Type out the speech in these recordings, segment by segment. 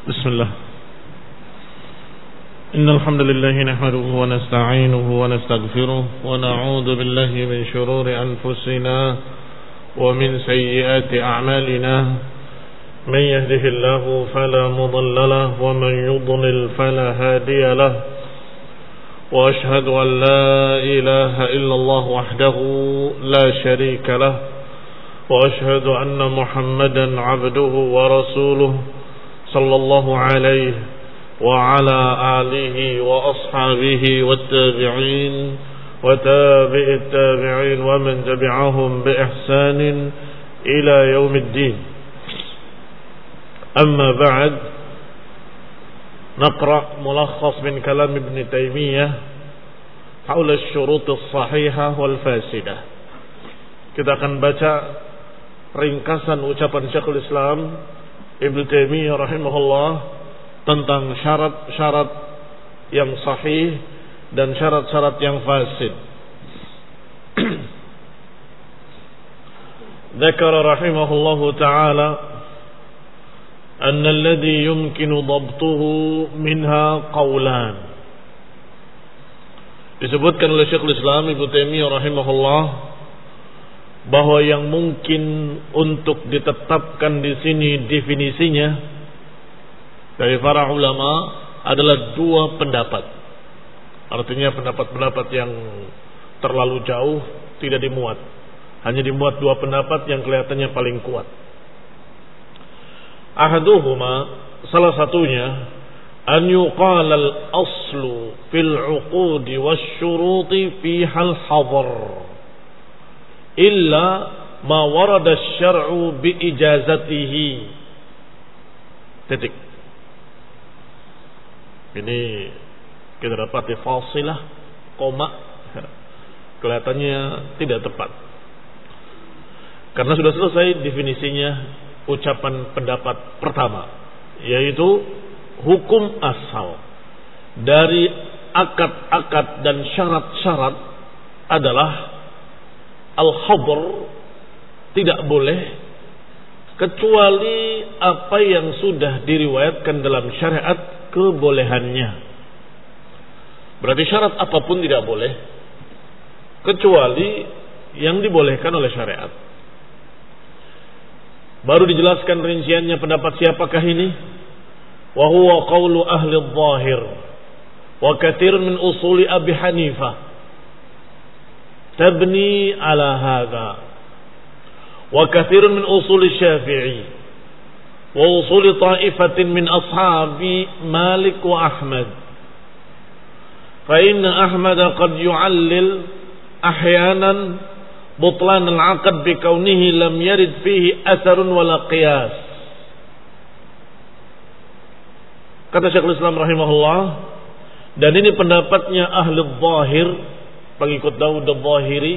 بسم الله. إن الحمد لله نحمده ونستعينه ونستغفره ونعوذ بالله من شرور أنفسنا ومن سيئات أعمالنا. من يهده الله فلا مضل له ومن يضلل فلا هادي له. وأشهد أن لا إله إلا الله وحده لا شريك له. وأشهد أن محمدا عبده ورسوله صلى الله عليه وعلى آله وأصحابه والتابعين وتابع التابعين ومن تبعهم بإحسان إلى يوم الدين. أما بعد، نقرأ ملخص من كلام ابن تيمية حول الشروط الصحيحة والفاسدة. Kita akan baca ringkasan ucapan Syekhul Islam Ibnu Taimiyah rahimahullah tentang syarat-syarat yang sahih dan syarat-syarat yang fasid. Dzakara rahimahullahu taala anna alladhi yumkinu dhabtuhu minha qawlan. Disebutkan oleh Syekhul Islam Ibnu Taimiyah rahimahullah bahwa yang mungkin untuk ditetapkan di sini definisinya dari para ulama adalah dua pendapat. Artinya pendapat-pendapat yang terlalu jauh tidak dimuat. Hanya dimuat dua pendapat yang kelihatannya paling kuat. Ahaduhuma, salah satunya, an yuqala al-aslu fil 'uqudi wasyuruti fiha al-hadar illa ma warada asy-syar'u bi ijazatihi. Titik. Ini kita dapati fasilah, koma, kelihatannya tidak tepat. Karena sudah selesai definisinya ucapan pendapat pertama, yaitu hukum asal dari akad-akad dan syarat-syarat adalah al-hadr, tidak boleh kecuali apa yang sudah diriwayatkan dalam syariat kebolehannya. Berarti syarat apapun tidak boleh kecuali yang dibolehkan oleh syariat. Baru dijelaskan rinciannya pendapat siapakah ini? Wa huwa qaulu ahli adh-dhahir wa katsir min usuli Abi Hanifah tabni ala hadha wa kathir min usul Syafi'i wa usul ta'ifatin min ashabi Malik wa Ahmad. Fa inna Ahmad qad yu'allil ahyanan butlan al-'aqd bi kaunihi lam yarid fihi atharun wala qiyas. Kata Syekhul Islam rahimahullah, dan ini pendapatnya ahli dhahir, pengikut Daud al-Zahiri,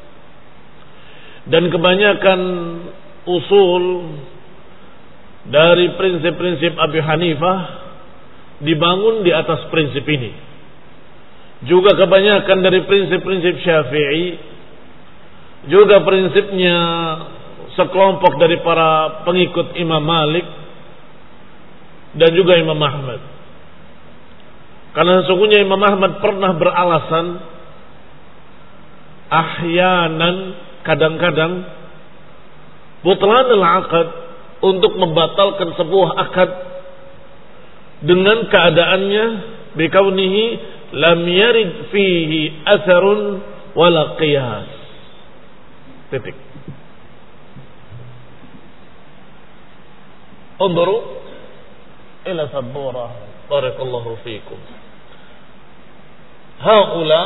dan kebanyakan usul dari prinsip-prinsip Abi Hanifah dibangun di atas prinsip ini. Juga kebanyakan dari prinsip-prinsip Syafi'i, juga prinsipnya sekelompok dari para pengikut Imam Malik dan juga Imam Ahmad. Karena sesungguhnya Imam Ahmad pernah beralasan ahyanan, kadang-kadang, butlan al-aqd, untuk membatalkan sebuah akad dengan keadaannya bikaunihi lam yarid fihi atharun wala qiyas. Titik. Unzuru ila sabura barakallahu fikum. Haula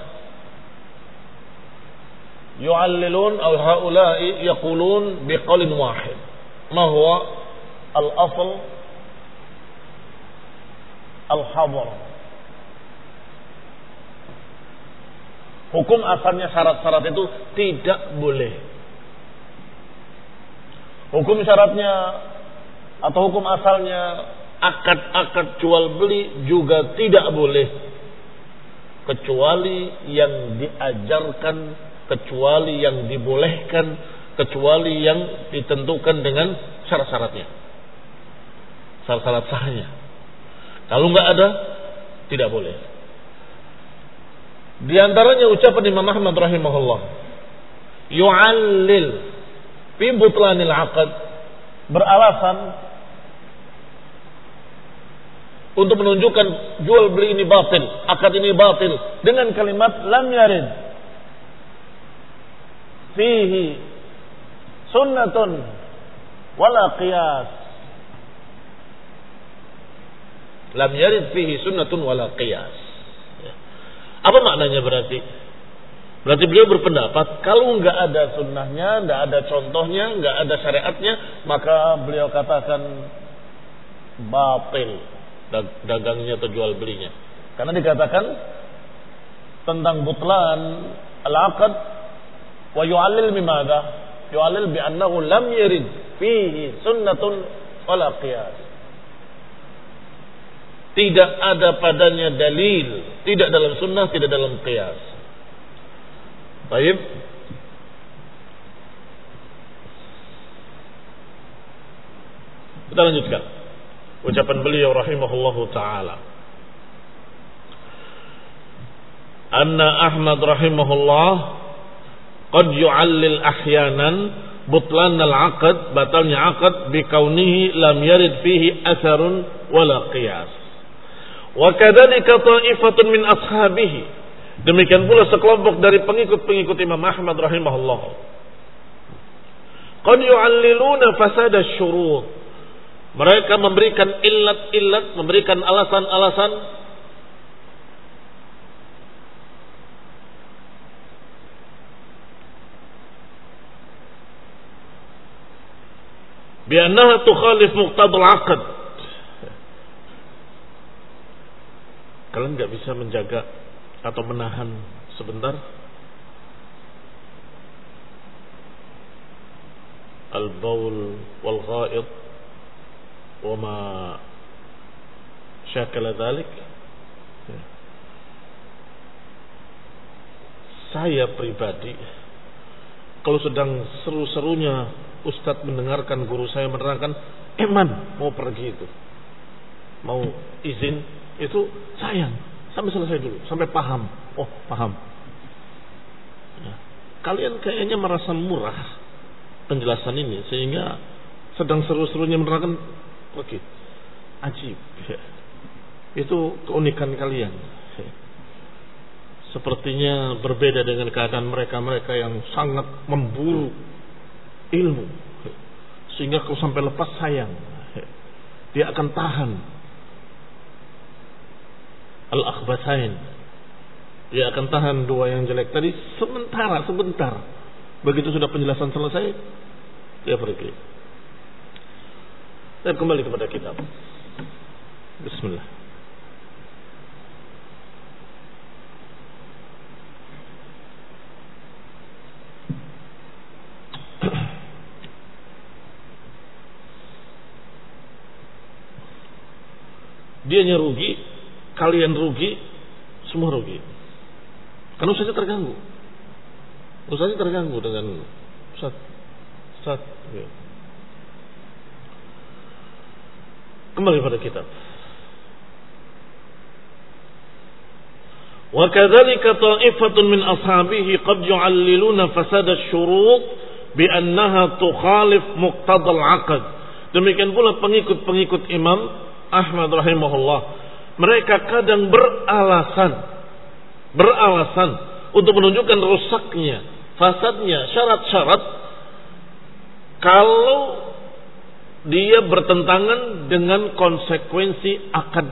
يعللون أو هؤلاء يقولون بقول واحد. ما هو الأصل؟ الحظر. Hukum asalnya syarat-syarat itu tidak boleh. Hukum syaratnya atau hukum asalnya akad-akad jual beli juga tidak boleh kecuali yang diajarkan, kecuali yang dibolehkan, kecuali yang ditentukan dengan syarat-syaratnya. syarat sahnya. Kalau nggak ada, tidak boleh. Di antaranya ucapan Imam Ahmad rahimahullah, yu'allil fi butlanil aqd, beralasan untuk menunjukkan jual beli ini batil, akad ini batil, dengan kalimat lam yarid fihi sunnatun wala qiyas. Lam yarid fihi sunnatun wala qiyas. Apa maknanya berarti? Berarti beliau berpendapat kalau enggak ada sunnahnya, enggak ada contohnya, enggak ada syariatnya, maka beliau katakan batil dagangnya atau jual belinya. Karena dikatakan tentang butlan al-aqd wa yu'allil bimadha? Yu'allil bi annahu lam yarid fihi sunnatun wala qiyas. Tidak ada padanya dalil, tidak dalam sunnah, tidak dalam qiyas. Baik. Kita lanjutkan ucapan beliau rahimahullahu ta'ala. Anna Ahmad rahimahullah qad yu'allil ahyanan butlan al-aqd, batalnya aqd bikaunihi lam yarid fihi atharun wala qiyas. Wa kadzalika ta'ifatun min ashabihi, demikian pula sekelompok dari pengikut-pengikut Imam Ahmad rahimahullah, qad yu'alliluna fasad asy-syurut, mereka memberikan illat-illat, memberikan alasan-alasan bi'annaha tukhalif muqtadal aqd. Kalian nggak bisa menjaga atau menahan sebentar? Al-baul wal ghaid wa ma syakala dzalik. Saya pribadi kalau sedang seru-serunya Ustadz mendengarkan guru saya menerangkan, eman mau pergi itu, mau izin itu, sayang sampai selesai dulu, sampai paham. Oh, paham. Ya. Kalian kayaknya merasa murah penjelasan ini sehingga sedang seru-serunya menerangkan pergi. Ajib. Ya. Itu keunikan kalian. Ya. Sepertinya berbeda dengan keadaan mereka-mereka yang sangat memburu ilmu, ya. Sehingga kalau sampai lepas sayang, ya. Dia akan tahan al-akhbathain, dia akan tahan dua yang jelek tadi sebentar. Begitu sudah penjelasan selesai, dia pergi. Dan kembali kepada kitab. Bismillah. Dianya rugi, kalian rugi, semua rugi. Karena ustaznya terganggu. Ustaznya terganggu dengan Ustaz. Ya. Kembali pada kitab. Wa kadzalika ta'ifatun min ashabihi qad yu'alliluna fasad asy-syurut bi annaha tukhalif muqtadal 'aqd. Demikian pula pengikut-pengikut Imam Ahmad rahimahullah, mereka kadang beralasan untuk menunjukkan rusaknya, fasadnya syarat-syarat kalau dia bertentangan dengan konsekuensi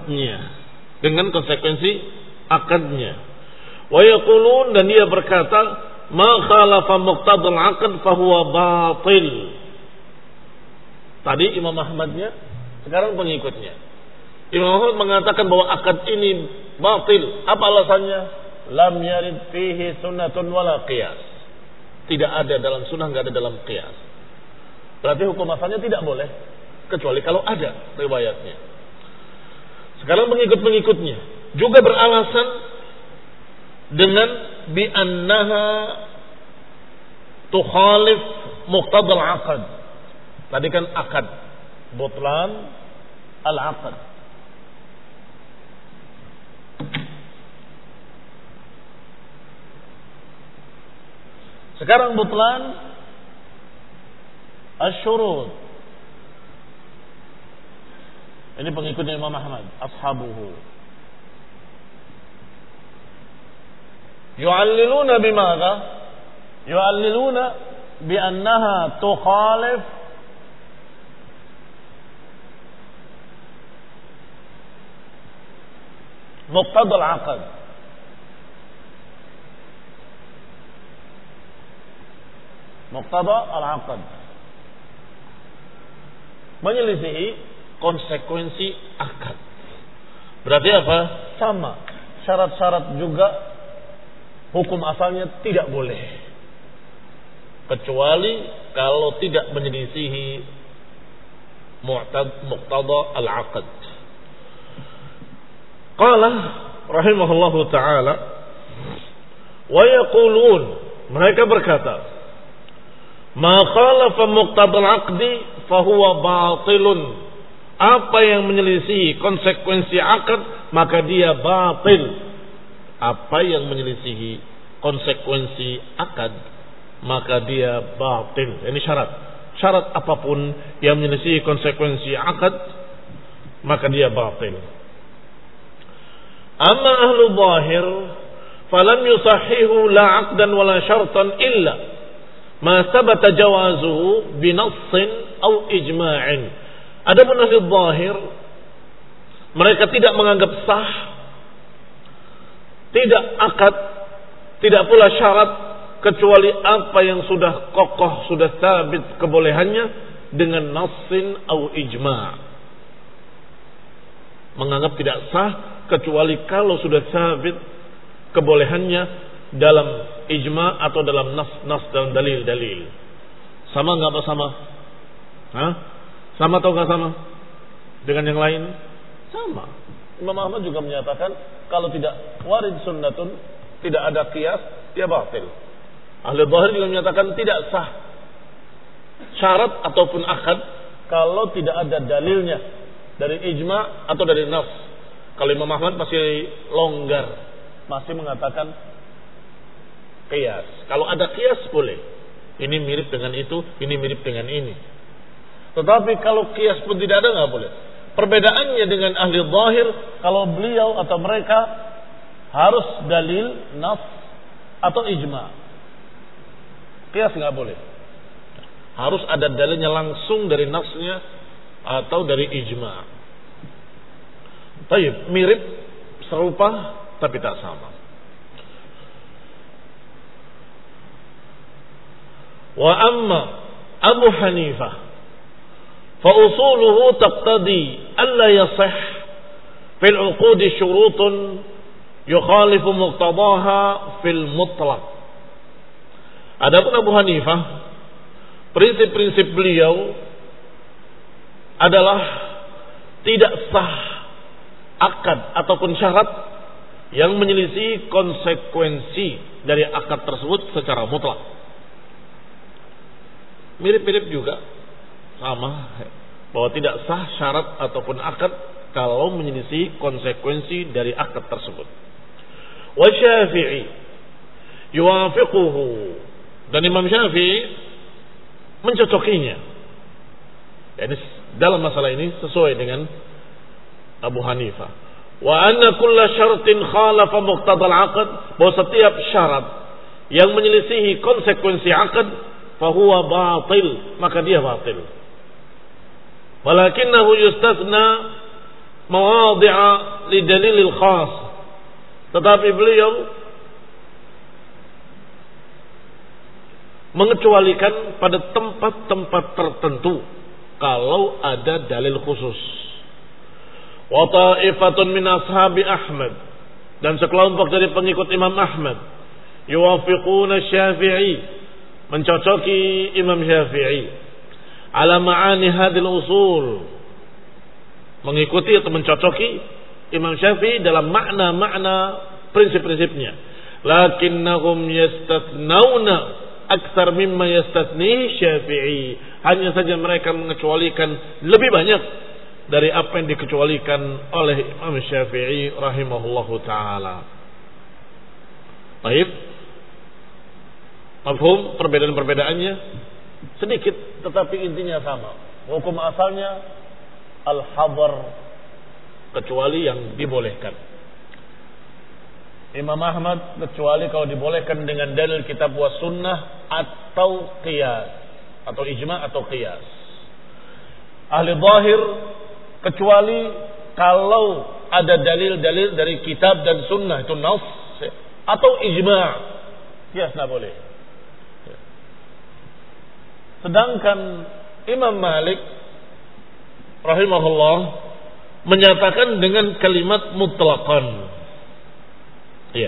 akadnya. Wa yaqulun, dan dia berkata, ma khalafa muqtadal aqd fahuwa batil. Tadi Imam Ahmadnya, sekarang pengikutnya. Imam Ahmad mengatakan bahwa akad ini batil. Apa alasannya? Lam yarid fihi sunnatun wala qiyas. Tidak ada dalam sunnah, enggak ada dalam qiyas. Berarti hukum asalnya tidak boleh kecuali kalau ada riwayatnya. Sekarang pengikut-pengikutnya juga beralasan dengan bi annaha tukhalif muqtadal aqd. Tadi kan akad butlan al-aqd. Sekarang butlan asy-syurut. Ini pengikutnya Imam Ahmad, ashabuhu. Yu'alliluna bimadha? Yu'alliluna bi'annaha tukhalif muqtada al-'aqd. Muqtada al-'aqd. Menyelisihi konsekuensi akad. Berarti apa? Sama. Syarat-syarat juga hukum asalnya tidak boleh. Kecuali kalau tidak menyelisihi muqtada al-'aqd. Qala rahimahullahu ta'ala wa yaqulun, mereka berkata, ma khalafa muqtada al-'aqdi fahuwa batilun. Apa yang menyelisihi konsekuensi akad maka dia batil. Apa yang menyelisihi konsekuensi akad maka dia batil. Ini syarat. Syarat apapun yang menyelisihi konsekuensi akad maka dia batil. Amma ahlu zahir falam yusahihu la 'aqdan wala syartan illa ma sabata jawazuhu binassin aw ijma'in. Adapun ahli zahir, mereka tidak menganggap sah, tidak akad, tidak pula syarat, kecuali apa yang sudah kokoh, sudah sabit kebolehannya dengan nassin atau ijma'. Menganggap tidak sah kecuali kalau sudah sabit kebolehannya dalam ijma' atau dalam nas dalam dalil-dalil. Sama nggak apa sama? Hah? Sama atau nggak sama dengan yang lain? Sama. Imam Ahmad juga menyatakan kalau tidak warid sunnatun, tidak ada qiyas, dia batil. Ahli zahir juga menyatakan tidak sah syarat ataupun akad kalau tidak ada dalilnya dari ijma' atau dari nas. Kalau Imam Ahmad masih longgar, masih mengatakan qiyas. Kalau ada qiyas boleh. Ini mirip dengan itu, ini mirip dengan ini. Tetapi kalau qiyas pun tidak ada, nggak boleh. Perbedaannya dengan ahli zahir, kalau beliau atau mereka harus dalil nas atau ijma'. Qiyas nggak boleh. Harus ada dalilnya langsung dari nasnya atau dari ijma'. Baik, mirip, serupa, tapi tak sama. Wa amma Abu Hanifah فأصوله تقتضي ألا يصح في العقود شروط يخالف مقتضاها في المطلق. Adapun Abu Hanifah, prinsip-prinsip beliau adalah tidak sah akad ataupun syarat yang menyelisih konsekuensi dari akad tersebut secara mutlak. Mirip-mirip juga, sama, bahwa tidak sah syarat ataupun akad kalau menyelisih konsekuensi dari akad tersebut. Wa Syafi'i yuwafiquhu, dan Imam Syafi'i mencocokinya. Yani dalam masalah ini sesuai dengan Abu Hanifah. Wa anna kulla syartin khalafa muqtada al-'aqd, bahwa setiap syarat yang menyelisihi konsekuensi akad fahuwa batil, maka dia batil. Walakinahu yustathna mawadhi'a lidalilil khas, tetapi beliau mengecualikan pada tempat-tempat tertentu kalau ada dalil khusus. Wa ta'ifatun min ashabi Ahmad, dan sekelompok dari pengikut Imam Ahmad yuwafiquna Syafi'i, mencocoki Imam Syafi'i ala ma'ani hadil usul, mengikuti atau mencocoki Imam Syafi'i dalam makna-makna prinsip-prinsipnya. Lakinnahum yastatnauna aktsar mimma yastatni Syafi'i, hanya saja mereka mengecualikan lebih banyak dari apa yang dikecualikan oleh Imam Syafi'i rahimahullahu taala. Baik. Mafhum perbedaan-perbedaannya sedikit tetapi intinya sama. Hukum asalnya al-hadar, kecuali yang dibolehkan. Imam Ahmad kecuali kalau dibolehkan dengan dalil kitab wa sunnah atau qiyas atau ijma' atau qiyas. Ahli zahir kecuali kalau ada dalil-dalil dari kitab dan sunnah, itu nas atau ijma', qiyas tidak boleh. Sedangkan Imam Malik rahimahullah menyatakan dengan kalimat mutlaqan. Iya.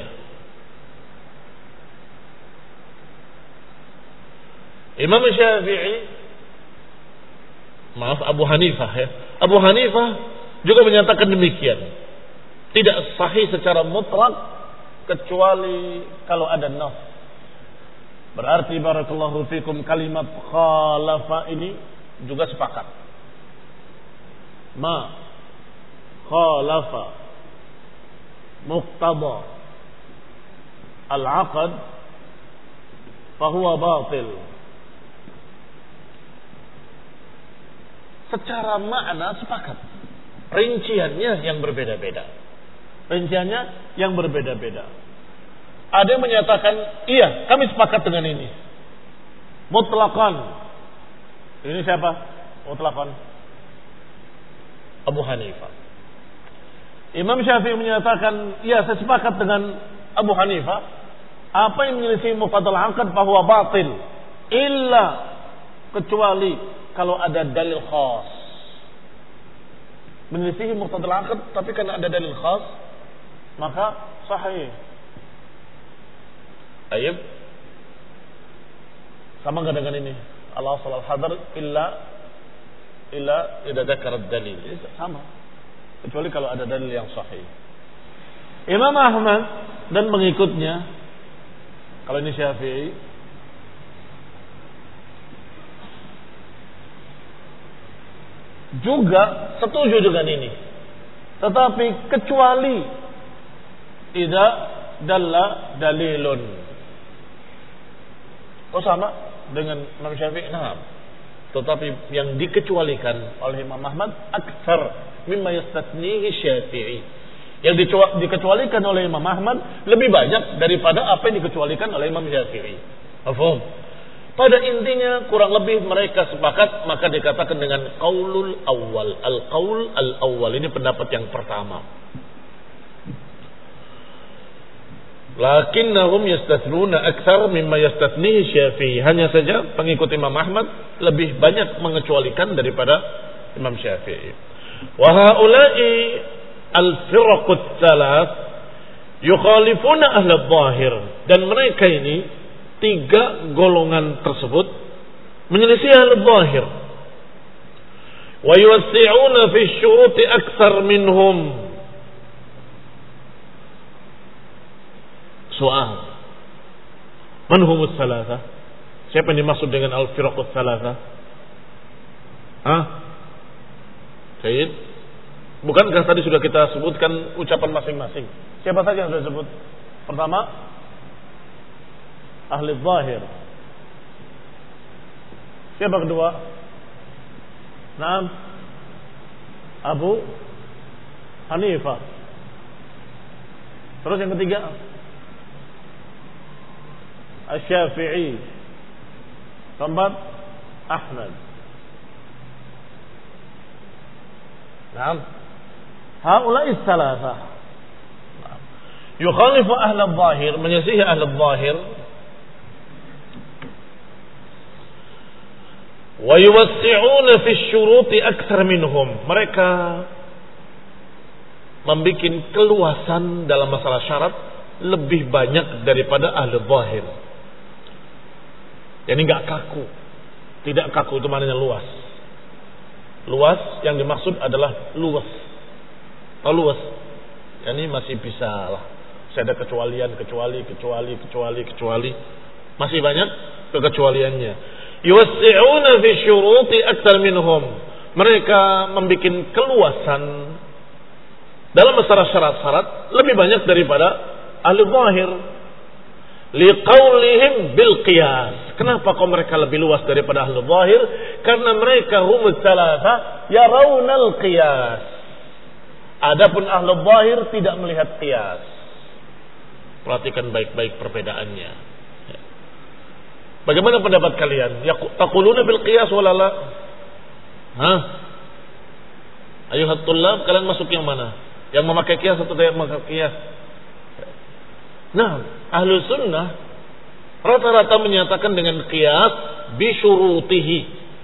Imam Syafi'i, maaf Abu Hanifah ya. Abu Hanifah juga menyatakan demikian. Tidak sahih secara mutlak kecuali kalau ada nas. Berarti barakallahu fikum kalimat khalafa ini juga sepakat. Ma khalafa muqtada al-aqd fahuwa batil. Secara makna sepakat. Rinciannya yang berbeda-beda. Rinciannya yang berbeda-beda. Ada yang menyatakan, iya, kami sepakat dengan ini. Mutlaqan. Ini siapa? Mutlaqan. Abu Hanifah. Imam Syafi'i menyatakan, iya, saya sepakat dengan Abu Hanifah. Apa yang menyelisih muqtadal aqd bahwa batil. Illa, kecuali kalau ada dalil khas. Menyelisih muqtadal aqd, tapi karena ada dalil khas, maka sahih. Ayib, sama nggak dengan ini? Al-asal al-hadar illa idza dzakara ad-dalil. Sama. Kecuali kalau ada dalil yang sahih. Imam Ahmad dan pengikutnya, kalau ini Syafi'i, juga setuju dengan ini. Tetapi kecuali idza dalla dalilun. Oh sama dengan Imam Syafi'i. Nah, tetapi yang dikecualikan oleh Imam Ahmad aktsar mimma yastathnihi Syafi'i. Yang dikecualikan oleh Imam Ahmad lebih banyak daripada apa yang dikecualikan oleh Imam Syafi'i. Paham? Pada intinya kurang lebih mereka sepakat, maka dikatakan dengan qaulul awal. Al-qaul al-awwal ini pendapat yang pertama. Lakinnahum yastathnuna aktsar mimma yastathnihi Syafi'i. Hanya saja pengikut Imam Ahmad lebih banyak mengecualikan daripada Imam Syafi'i. Wa haula'i al-firaqut tsalath yukhalifuna ahli dhahir. Dan mereka ini tiga golongan tersebut menyelisih ahli dhahir. Wa yuwassi'una fi syuruti aktsar minhum. Soal, man humus salasa? Siapa yang dimaksud dengan al-firaqut salasa? Sayyid, bukankah tadi sudah kita sebutkan ucapan masing-masing? Siapa saja yang sudah sebut? Pertama, ahli zahir. Siapa kedua? Naam, Abu Hanifah. Terus yang ketiga, Asy-Syafi'i. Keempat, Ahmad. Naam. Haula'i tsalatsah. Yukhalifu ahli adh-dhahir, menyisihi ahli adh-dhahir. Wa yuwassi'una fi asy-syuruti aktsar minhum. Mereka membikin keluasan dalam masalah syarat lebih banyak daripada ahli adh-dhahir. Yani enggak kaku. Tidak kaku itu maknanya luas. Luas yang dimaksud adalah luas. Kalau luas, yani masih bisa lah. Saya ada kecuali. Masih banyak kekecualiannya. Yuwassi'una fi syuruti aktsar minhum. mereka membuat keluasan dalam masalah syarat-syarat lebih banyak daripada ahli zahir. Liqaulihim bil qiyas. Kenapa kok mereka lebih luas daripada ahli zahir? Karena mereka humus salasa yarawnal qiyas. Adapun ahli zahir tidak melihat qiyas. Perhatikan baik-baik perbedaannya. Bagaimana pendapat kalian? Taquluna bil qiyas wala la? Ayuhat tullab, kalian masuk yang mana? Yang memakai qiyas atau tidak memakai qiyas? Nah, ahlu sunnah rata-rata menyatakan dengan qiyas bisyurutihi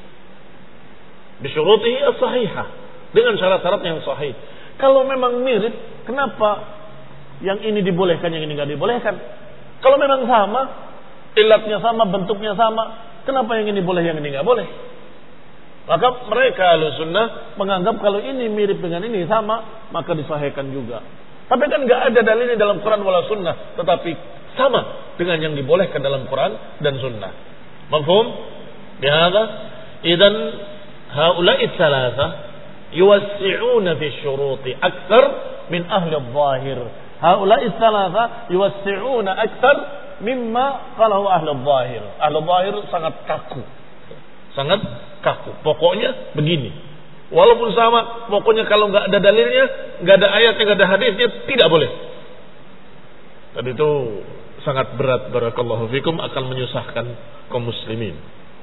as-sahihah, dengan syarat-syarat yang sahih. Kalau memang mirip, kenapa yang ini dibolehkan, yang ini nggak dibolehkan? Kalau memang sama, ilatnya sama, bentuknya sama, kenapa yang ini boleh, yang ini nggak boleh? Maka mereka ahlu sunnah menganggap kalau ini mirip dengan ini sama, maka disahihkan juga. Tapi kan nggak ada dalilnya dalam Quran wala sunnah, tetapi sama dengan yang dibolehkan dalam Quran dan sunnah. Mafhum? Bihadza idzan haula'i tsalatsa yuwassi'una fi syuruti aktsar min ahli adh-dhahir. Haula'i tsalatsa yuwassi'una aktsar mimma qalahu ahli adh-dhahir. Ahli adh-dhahir sangat kaku. Sangat kaku. Pokoknya begini. Walaupun sama, pokoknya kalau nggak ada dalilnya, nggak ada ayatnya, nggak ada hadisnya, tidak boleh. Dan itu sangat berat, barakallahu fikum, akan menyusahkan kaum muslimin.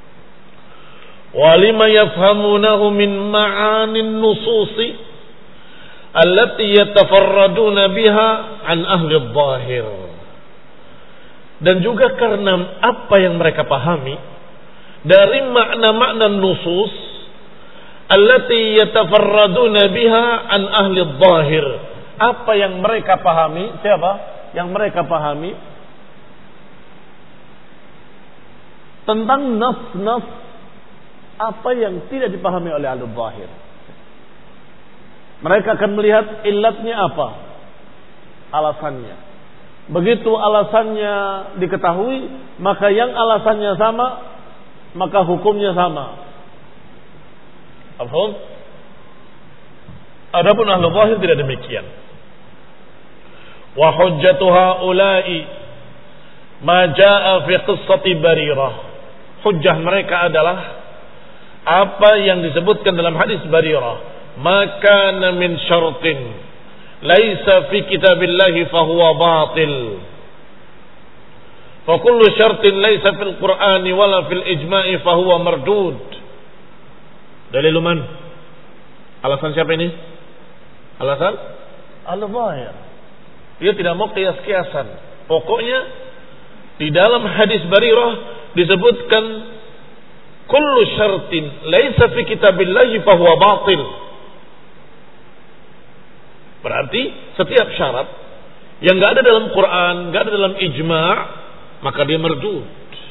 Walima yafhamunahu min ma'anin nususi allati yatafarraduna biha an ahli adh-dhahir. Dan juga karena apa yang mereka pahami dari makna-makna nusus allati yatafarraduna biha an ahli adh-dhahir. Apa yang mereka pahami? Siapa? Yang mereka pahami tentang nas-nas apa yang tidak dipahami oleh ahli adh-dhahir. Mereka akan melihat illatnya apa? Alasannya. Begitu alasannya diketahui, maka yang alasannya sama, maka hukumnya sama. Paham? Adapun ahlu zahir tidak demikian. Wa hujjatu haula'i ma jaa fi qissati Barirah. Hujjah mereka adalah apa yang disebutkan dalam hadis Barirah. Ma kana min syartin laisa fi kitabillahi fa huwa batil. Fa kullu syartin laisa fil Qur'ani wala fil ijma'i fa huwa mardud. Dalil man? Alasan siapa ini? Alasan al-zahir. Dia tidak mau kias-kiasan. Pokoknya di dalam hadis Barirah disebutkan kullu syartin laisa fi kitabillahi fa huwa batil. Berarti setiap syarat yang enggak ada dalam Quran, enggak ada dalam ijma', maka dia mardud.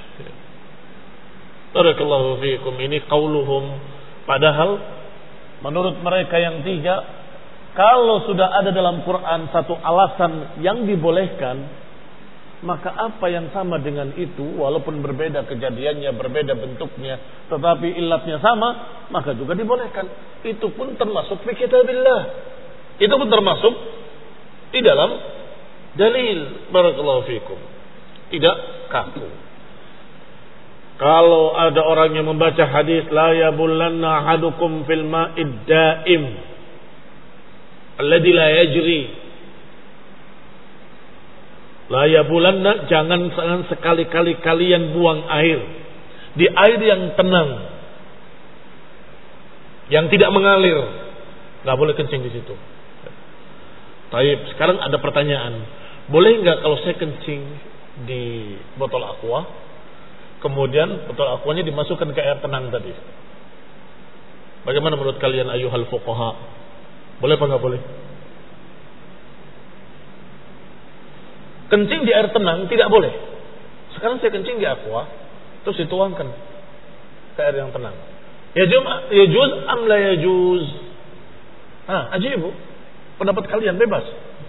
Barakallahu fiikum, ini qauluhum. Padahal menurut mereka yang tiga, kalau sudah ada dalam Quran satu alasan yang dibolehkan, maka apa yang sama dengan itu, walaupun berbeda kejadiannya, berbeda bentuknya, tetapi ilatnya sama, maka juga dibolehkan. Itu pun termasuk fi kitabillah. Itu pun termasuk di dalam dalil. Barakallahu fikum. Tidak kaku. Kalau ada orang yang membaca hadis la yabullanna ahadukum fil ma'id daim alladzi la yajri, la yabulanna, jangan sekali-kali kalian buang air di air yang tenang, yang tidak mengalir. Nggak boleh kencing di situ. Taib, sekarang ada pertanyaan, boleh nggak kalau saya kencing di botol aqua, kemudian botol aquanya dimasukkan ke air tenang tadi? Bagaimana menurut kalian ayuhal fuqaha? Boleh apa nggak boleh? Kencing di air tenang tidak boleh. Sekarang saya kencing di aqua, terus dituangkan ke air yang tenang. Yajuz am la yajuz? Ajibu. Pendapat kalian bebas.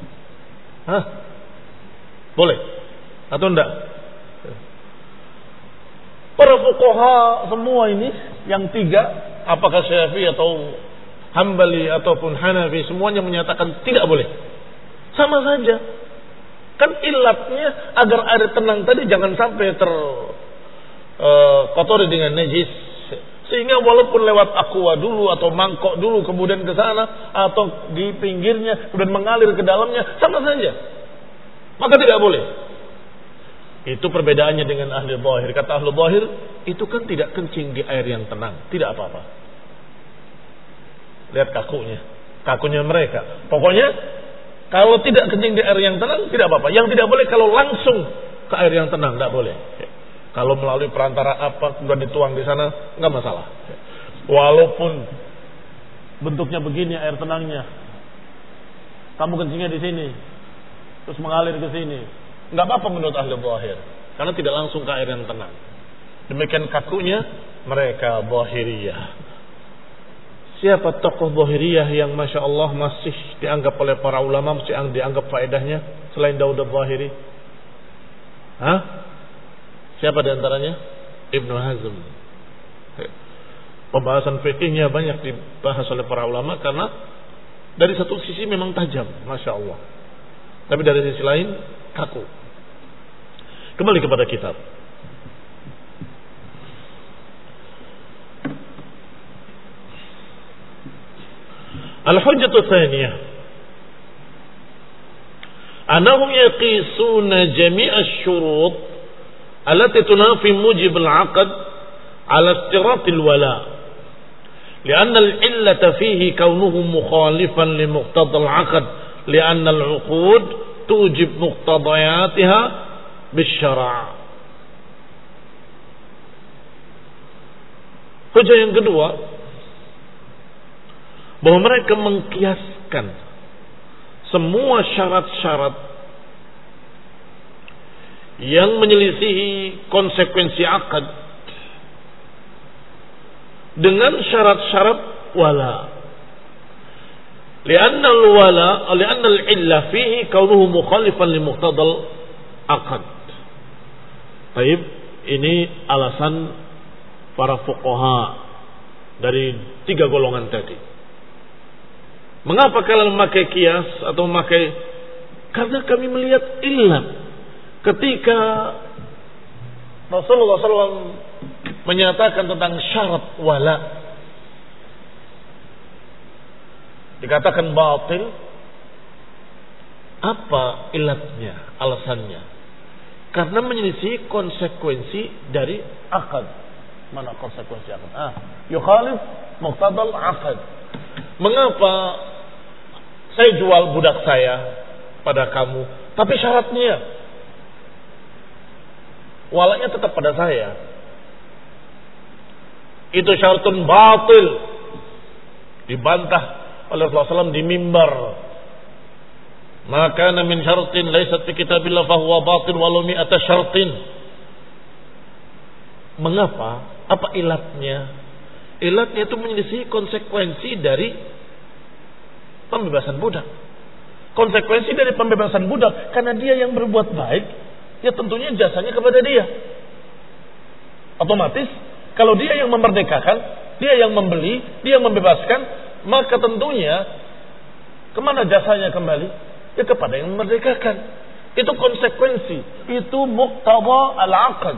Boleh atau enggak? Para fuqaha semua ini yang tiga apakah Syafi'i atau Hambali ataupun Hanafi, semuanya menyatakan tidak boleh. Sama saja. Kan ilatnya agar air tenang tadi jangan sampai terkotori dengan najis. Sehingga walaupun lewat aqua dulu atau mangkok dulu kemudian ke sana atau di pinggirnya kemudian mengalir ke dalamnya, sama saja. Maka tidak boleh. Itu perbedaannya dengan ahli zahir. Kata ahli zahir, itu kan tidak kencing di air yang tenang, tidak apa-apa. Lihat kakunya mereka. Pokoknya kalau tidak kencing di air yang tenang tidak apa-apa. Yang tidak boleh kalau langsung ke air yang tenang, tidak boleh. Kalau melalui perantara apa kemudian dituang di sana, nggak masalah. Walaupun bentuknya begini air tenangnya, kamu kencingnya di sini, terus mengalir ke sini, nggak apa-apa menurut ahli zahir, karena tidak langsung ke air yang tenang. Demikian kakunya mereka zahiriyah. Siapa tokoh zahiriyah yang masya Allah masih dianggap oleh para ulama, masih dianggap faedahnya selain Daud al-Zahiri? Hah? Siapa di antaranya? Ibnu Hazm. Pembahasan fikihnya banyak dibahas oleh para ulama karena dari satu sisi memang tajam, masya Allah. Tapi dari sisi lain kaku. Kembali kepada kitab. Al-hujjatu tsaniyah. Annahum yaqisuna jami' asy-syurut التي تنافي موجب العقد على اشتراط الولاء لأن العلة فيه كونه مخالفا لمقتضى العقد لأن العقود توجب مقتضياتها بالشرع. Hujah yang kedua, bahwa mereka mengkiaskan semua syarat-syarat yang menyelisihi konsekuensi akad dengan syarat-syarat wala. Lianna al-illa fihi kaunuhu mukhalifan li muqtadal akad. Baik, ini alasan para fuqaha dari tiga golongan tadi. Mengapa kalian memakai kias atau memakai? Karena kami melihat illat. Ketika Rasulullah SAW menyatakan tentang syarat wala, dikatakan batil. Apa ilatnya, alasannya? Karena menyelisih konsekuensi dari akad. Mana konsekuensi akad? Yukhalif muqtadal akad. Mengapa saya jual budak saya pada kamu, tapi syaratnya walanya tetap pada saya? Itu syaratun batil. Dibantah oleh Rasulullah SAW di mimbar. Maka min syaratin laysat fi kitabillah fahuwa batil walau mi'ata syaratin. Mengapa? Apa ilatnya? Ilatnya itu menyelisih konsekuensi dari pembebasan budak. Konsekuensi dari pembebasan budak karena dia yang berbuat baik, ya tentunya jasanya kepada dia. Otomatis kalau dia yang memerdekakan, dia yang membeli, dia yang membebaskan, maka tentunya kemana jasanya kembali? Ya kepada yang memerdekakan. Itu konsekuensi, itu muqtada al-aqd.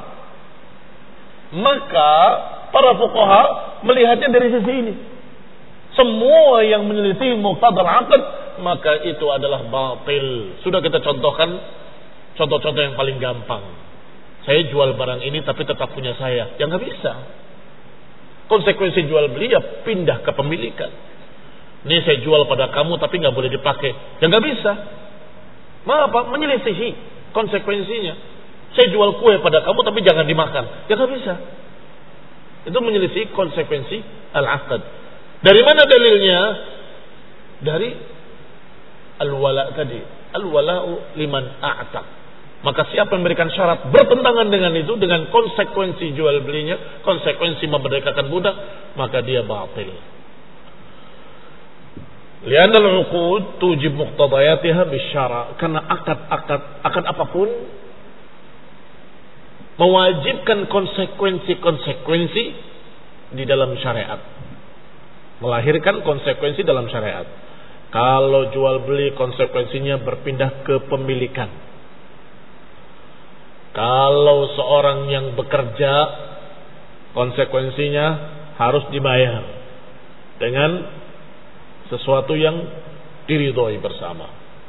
Maka para fuqaha melihatnya dari sisi ini. Semua yang meneliti muqtada al-aqd, maka itu adalah batil. Sudah kita contohkan contoh-contoh yang paling gampang. Saya jual barang ini tapi tetap punya saya. Ya nggak bisa. Konsekuensi jual beli ya pindah kepemilikan. Ini saya jual pada kamu tapi nggak boleh dipakai. Ya nggak bisa. Mengapa? Menyelisihi konsekuensinya. Saya jual kue pada kamu tapi jangan dimakan. Ya nggak bisa. Itu menyelisihi konsekuensi al-aqd. Dari mana dalilnya? Dari al-wala tadi. Al-wala'u liman a'taq. Maka siapa yang memberikan syarat bertentangan dengan itu, dengan konsekuensi jual belinya, konsekuensi memerdekakan budak, maka dia batil. Lianna al-uqud tujib muqtadayatiha bisyara. Karena akad apapun mewajibkan konsekuensi-konsekuensi di dalam syariat. melahirkan konsekuensi dalam syariat. Kalau jual beli konsekuensinya berpindah ke pemilikan. Kalau seorang yang bekerja konsekuensinya harus dibayar dengan sesuatu yang diridhoi bersama.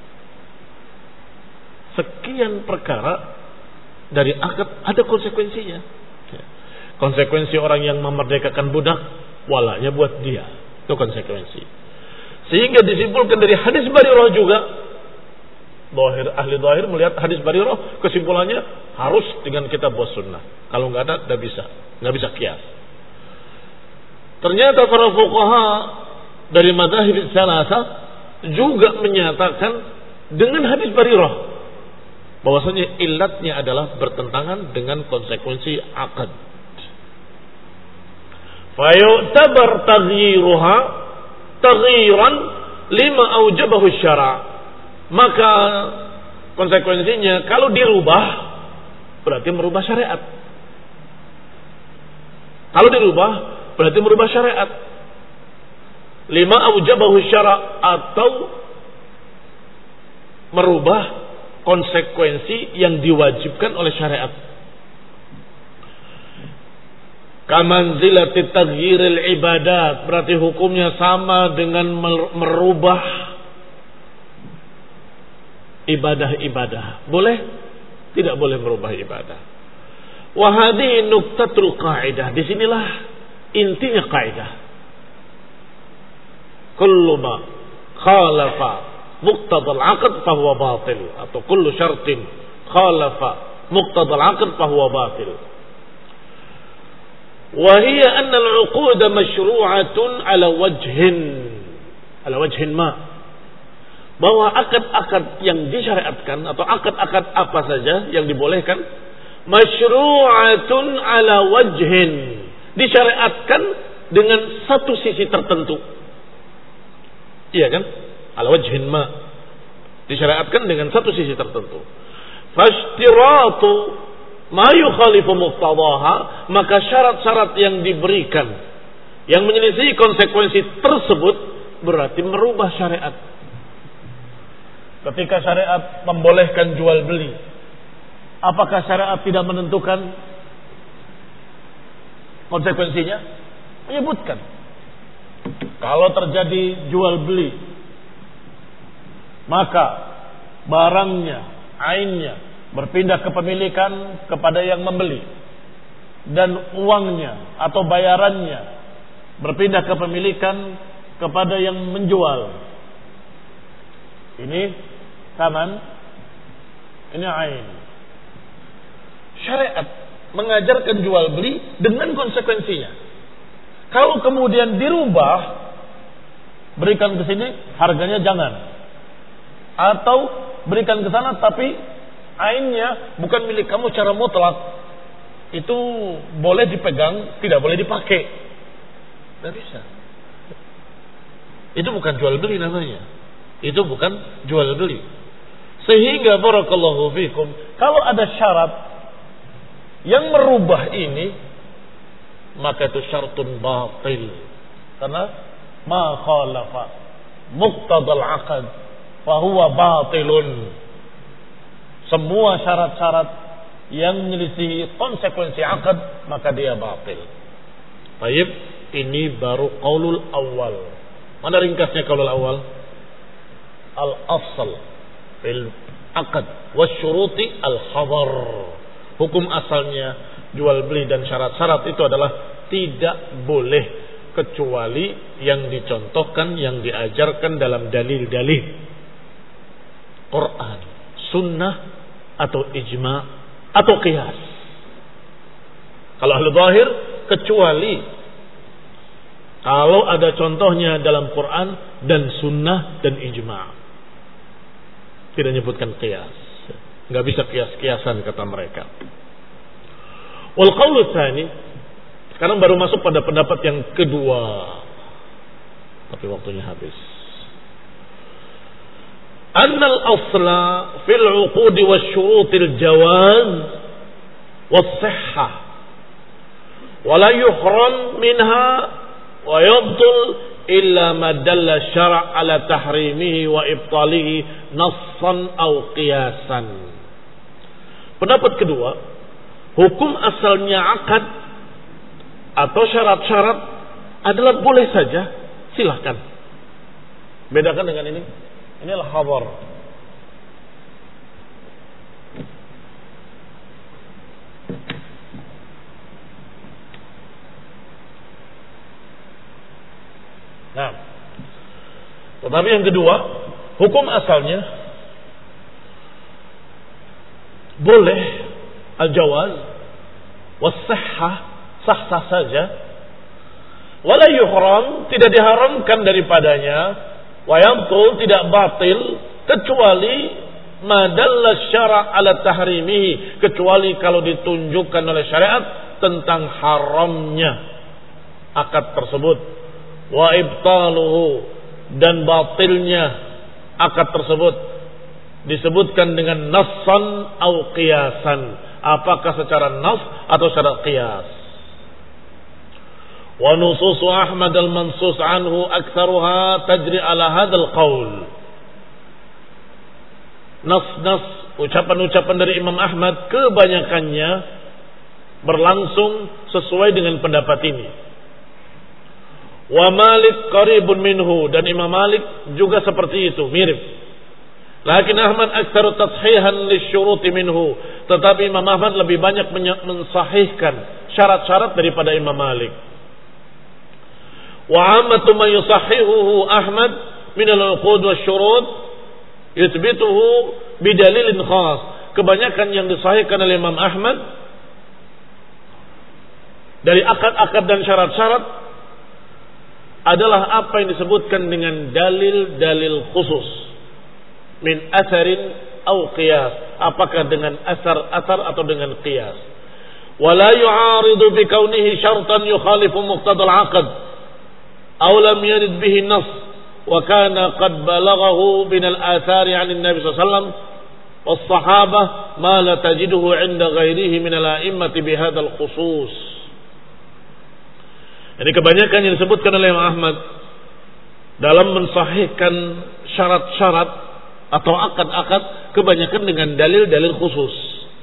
Sekian perkara dari akad ada konsekuensinya. Konsekuensi orang yang memerdekakan budak, walanya buat dia. Itu konsekuensi. Sehingga disimpulkan dari hadis Barirah juga, ahli zahir melihat hadis Barirah, kesimpulannya harus dengan kitab was sunnah. Kalau nggak ada, nggak bisa kias. Ternyata para fuqaha dari madzhab salasa juga menyatakan dengan hadis Barirah bahwasanya illatnya adalah bertentangan dengan konsekuensi akad. Fayu'tabar taghyiruha taghyiran lima aujabahu syara'. Maka konsekuensinya kalau dirubah berarti merubah syariat. Kalau dirubah berarti merubah syariat. Lima aujabahu syara' atau merubah konsekuensi yang diwajibkan oleh syariat. Kamanzilati taghyiril ibadat, berarti hukumnya sama dengan merubah ibadah-ibadah. Boleh? Tidak boleh merubah ibadah. Wa hadhihi nuqtatul qaidah. Disinilah intinya kaidah. Kullu ma khalafa muqtadal aqd fahuwa batil, atau kullu syartin khalafa muqtadal aqd fahuwa batil. وهي أن العقود مشروعة على وجه ما, bahwa akad-akad yang disyariatkan atau akad-akad apa saja yang dibolehkan masyru'atun ala wajhin, disyariatkan dengan satu sisi tertentu. Iya kan? Ala wajhin ma, disyariatkan dengan satu sisi tertentu. Fashtiratu ma yukhalifu muqtadaha, maka syarat-syarat yang diberikan yang menyelisih konsekuensi tersebut berarti merubah syariat. Ketika syariat membolehkan jual beli, apakah syariat tidak menentukan konsekuensinya? Menyebutkan kalau terjadi jual beli, maka barangnya, ainnya berpindah kepemilikan kepada yang membeli, dan uangnya atau bayarannya berpindah kepemilikan kepada yang menjual. Ini saman, ini ain. Syariat mengajarkan jual beli dengan konsekuensinya. Kalau kemudian dirubah, berikan ke sini harganya jangan, atau berikan ke sana tapi ainnya bukan milik kamu secara mutlak, itu boleh dipegang, tidak boleh dipakai. Tidak bisa. Itu bukan jual beli namanya. Itu bukan jual beli. Sehingga barakallahu fikum, kalau ada syarat yang merubah ini, maka itu syartun batil. Karena ma khalafa muqtadal aqd fa huwa batilun. Semua syarat-syarat yang menyelisihi konsekuensi akad, maka dia batil. Baik, ini baru qaulul awal. Mana ringkasnya qaulul awal? Al-asl fil aqd wasyuruti al-hadar. Hukum asalnya jual beli dan syarat-syarat itu adalah tidak boleh kecuali yang dicontohkan, yang diajarkan dalam dalil-dalil Quran, sunnah, atau ijma' atau qiyas. Kalau ahli zahir, kecuali kalau ada contohnya dalam Quran dan sunnah dan ijma'. Tidak menyebutkan qiyas. Enggak bisa qiyas-qiyasan kata mereka. Wal qaulu tsani, sekarang baru masuk pada pendapat yang kedua. Tapi waktunya habis. أن الأصل في العقود والشروط الجواز والصحة ولا يحرم منها ويبطل illa ma dalla syara' ala tahrimihi wa ibtalihi nassan aw qiyasan. Pendapat kedua, hukum asalnya akad atau syarat-syarat adalah boleh saja, silahkan. Bedakan dengan ini. Inilah khabar. Nah, tetapi yang kedua, hukum asalnya boleh al-jawaz was-sihhah, sah-sah saja, wala yuhram, tidak diharamkan daripadanya, wa yabtul, tidak batil, kecuali madalla syara' ala tahrimihi, kecuali kalau ditunjukkan oleh syariat tentang haramnya akad tersebut, wa ibtaluhu, dan batilnya akad tersebut disebutkan dengan nassan au qiyasan, apakah secara nas atau secara qiyas. Wa nusus Ahmad al-mansus anhu aktsaruha tajri ala hadzal qaul. Nas-nas, ucapan-ucapan dari Imam Ahmad kebanyakannya berlangsung sesuai dengan pendapat ini. Wa Malik qaribun minhu, dan Imam Malik juga seperti itu, mirip. Lakin Ahmad aktsaru tashihan lisyuruti minhu, tetapi Imam Ahmad lebih banyak mensahihkan syarat-syarat daripada Imam Malik. Wa ammatu ma yusahihuhu Ahmad min al-uqud wasyurut yuthbituhu bidalilin khas. Kebanyakan yang disahihkan oleh Imam Ahmad dari akad-akad dan syarat-syarat adalah apa yang disebutkan dengan dalil-dalil khusus, min asarin au qiyas, apakah dengan asar atau dengan qiyas. Wala yu'aridu bi kaunihi syartan yukhalifu muqtadal 'aqd aw lam yarid bihi nas, wa kana qad balaghahu min al-athari 'an an-nabi sallallahu alaihi wasallam was sahabah ma la tajiduhu 'inda ghairihi min al-a'immati bi hadzal khusus. Ini kebanyakan yang disebutkan oleh Imam Ahmad dalam mensahihkan syarat-syarat atau akad-akad, kebanyakan dengan dalil-dalil khusus.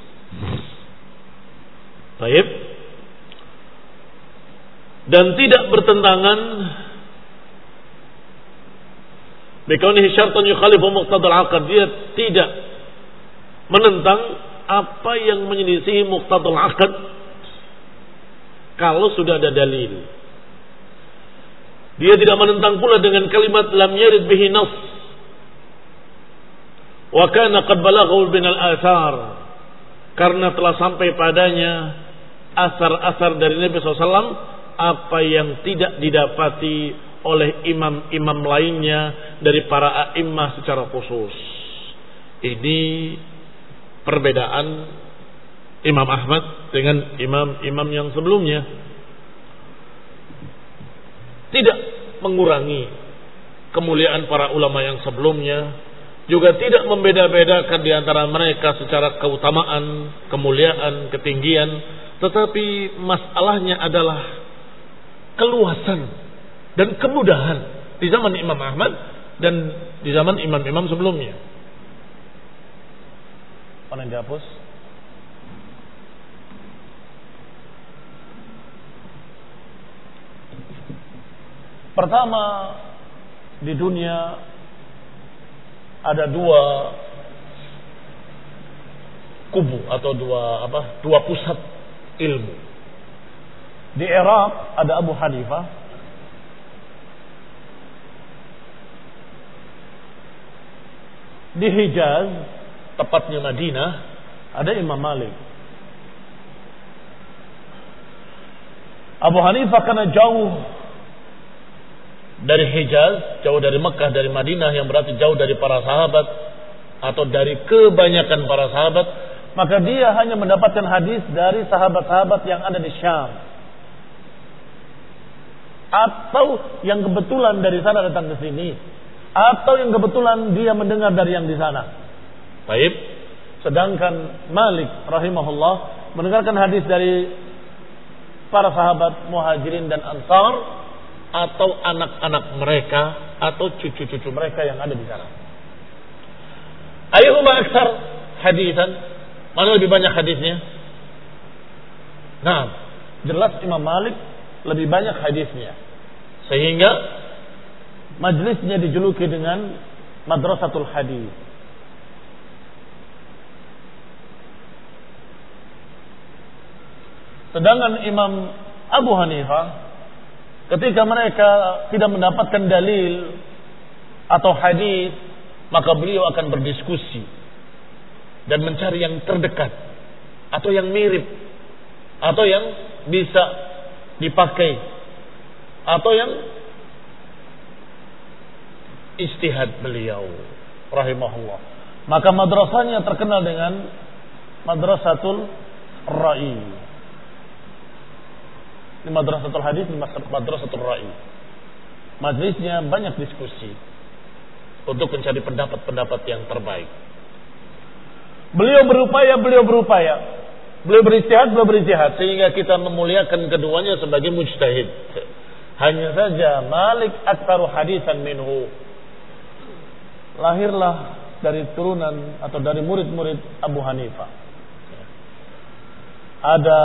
Baik. Dan tidak bertentangan bikaunihi syartan yukhalifu muqtadal 'aqd, dia tidak menentang apa yang menyelisihi muqtadal 'aqd kalau sudah ada dalil. Dia tidak menentang pula dengan kalimat lam yarid bihi nas wa kana qad balaghahu bin al-athar, karena telah sampai padanya asar-asar dari Nabi SAW apa yang tidak didapati oleh imam-imam lainnya dari para a'immah secara khusus. Ini perbedaan Imam Ahmad dengan imam-imam yang sebelumnya. Tidak mengurangi kemuliaan para ulama yang sebelumnya, juga tidak membeda-bedakan di antara mereka secara keutamaan, kemuliaan, ketinggian, tetapi masalahnya adalah keluasan dan kemudahan di zaman Imam Ahmad dan di zaman imam-imam sebelumnya. Mana yang dihapus? Pertama, di dunia ada dua kubu atau dua pusat ilmu. Di Irak ada Abu Hanifah, di Hijaz, tepatnya Madinah, ada Imam Malik. Abu Hanifah karena jauh dari Hijaz, jauh dari Mekah, dari Madinah, yang berarti jauh dari para sahabat atau dari kebanyakan para sahabat, maka dia hanya mendapatkan hadis dari sahabat-sahabat yang ada di Syam, atau yang kebetulan dari sana datang ke sini, atau yang kebetulan dia mendengar dari yang di sana. Baik. Sedangkan Malik rahimahullah mendengarkan hadis dari para sahabat Muhajirin dan Ansar atau anak-anak mereka atau cucu-cucu mereka yang ada di sana. Ayyuhuma aktsar hadisan? Mana lebih banyak hadisnya? Nah, jelas Imam Malik lebih banyak hadisnya. Sehingga majlisnya dijuluki dengan Madrasatul Hadis. Sedangkan Imam Abu Hanifah ketika mereka tidak mendapatkan dalil atau hadis, maka beliau akan berdiskusi dan mencari yang terdekat atau yang mirip atau yang bisa dipakai atau yang ijtihad beliau rahimahullah. Maka madrasahnya terkenal dengan Madrasatul Ra'i. Ini Madrasatul Hadis, ini Madrasatul Ra'i. Majlisnya banyak diskusi untuk mencari pendapat-pendapat yang terbaik. Beliau berupaya. Beliau beristihad sehingga kita memuliakan keduanya sebagai mujtahid. Hanya saja Malik aktsaru hadisan minhu. Lahirlah dari turunan atau dari murid-murid Abu Hanifah. Ada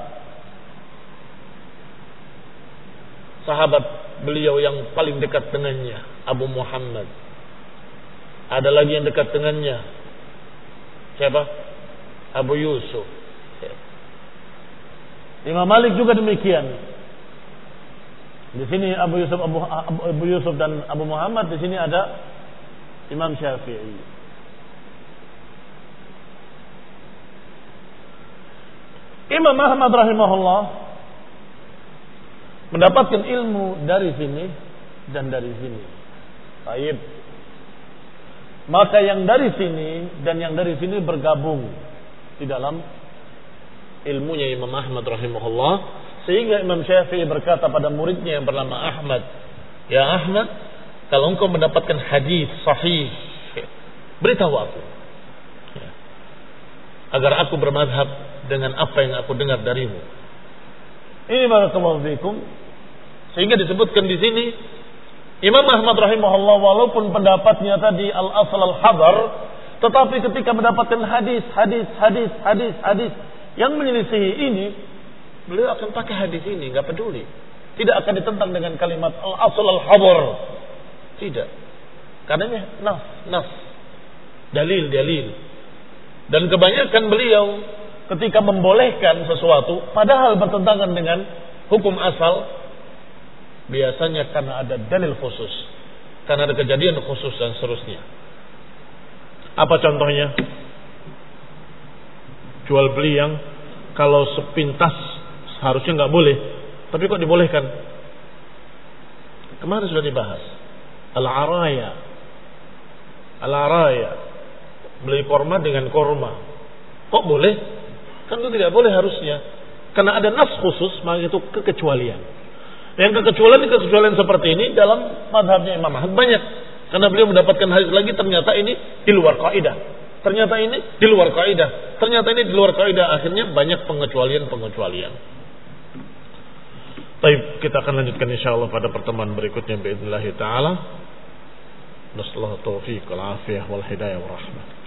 sahabat beliau yang paling dekat dengannya, Abu Muhammad. Ada lagi yang dekat dengannya. Siapa? Abu Yusuf. Imam Malik juga demikian. Di sini Abu Yusuf dan Abu Muhammad, di sini ada Imam Syafi'i. Imam Ahmad rahimahullah mendapatkan ilmu dari sini dan dari sini. Baik. Maka yang dari sini dan yang dari sini bergabung di dalam ilmunya Imam Ahmad rahimahullah, sehingga Imam Syafi'i berkata pada muridnya yang bernama Ahmad, "Ya Ahmad, kalau engkau mendapatkan hadis sahih, beritahu aku, agar aku bermadhab dengan apa yang aku dengar darimu." Ini barakallahu fikum. Sehingga disebutkan di sini Imam Ahmad rahimahullah, walaupun pendapatnya tadi al-asl al-hadar, tetapi ketika mendapatkan hadis yang menyelisihi ini, beliau akan pakai hadis ini, enggak peduli. Tidak akan ditentang dengan kalimat al-asl al-hadar. Tidak. Karenanya nas, dalil. Dan kebanyakan beliau ketika membolehkan sesuatu padahal bertentangan dengan hukum asal, biasanya karena ada dalil khusus, karena ada kejadian khusus dan seterusnya. Apa contohnya? Jual beli yang kalau sepintas harusnya nggak boleh, tapi kok dibolehkan? Kemarin sudah dibahas. Al-araya, beli korma dengan korma, kok boleh? Kan itu tidak boleh harusnya, karena ada nas khusus, maka itu kekecualian. Yang kekecualian seperti ini dalam mazhabnya Imam Ahmad banyak, karena beliau mendapatkan hadis lagi, ternyata ini di luar kaidah, ternyata ini di luar kaidah, akhirnya banyak pengecualian. Baik, kita akan lanjutkan insyaallah pada pertemuan berikutnya باذن الله taala. Nasallahu taufiq wal afiyah wal hidayah wal rahmah.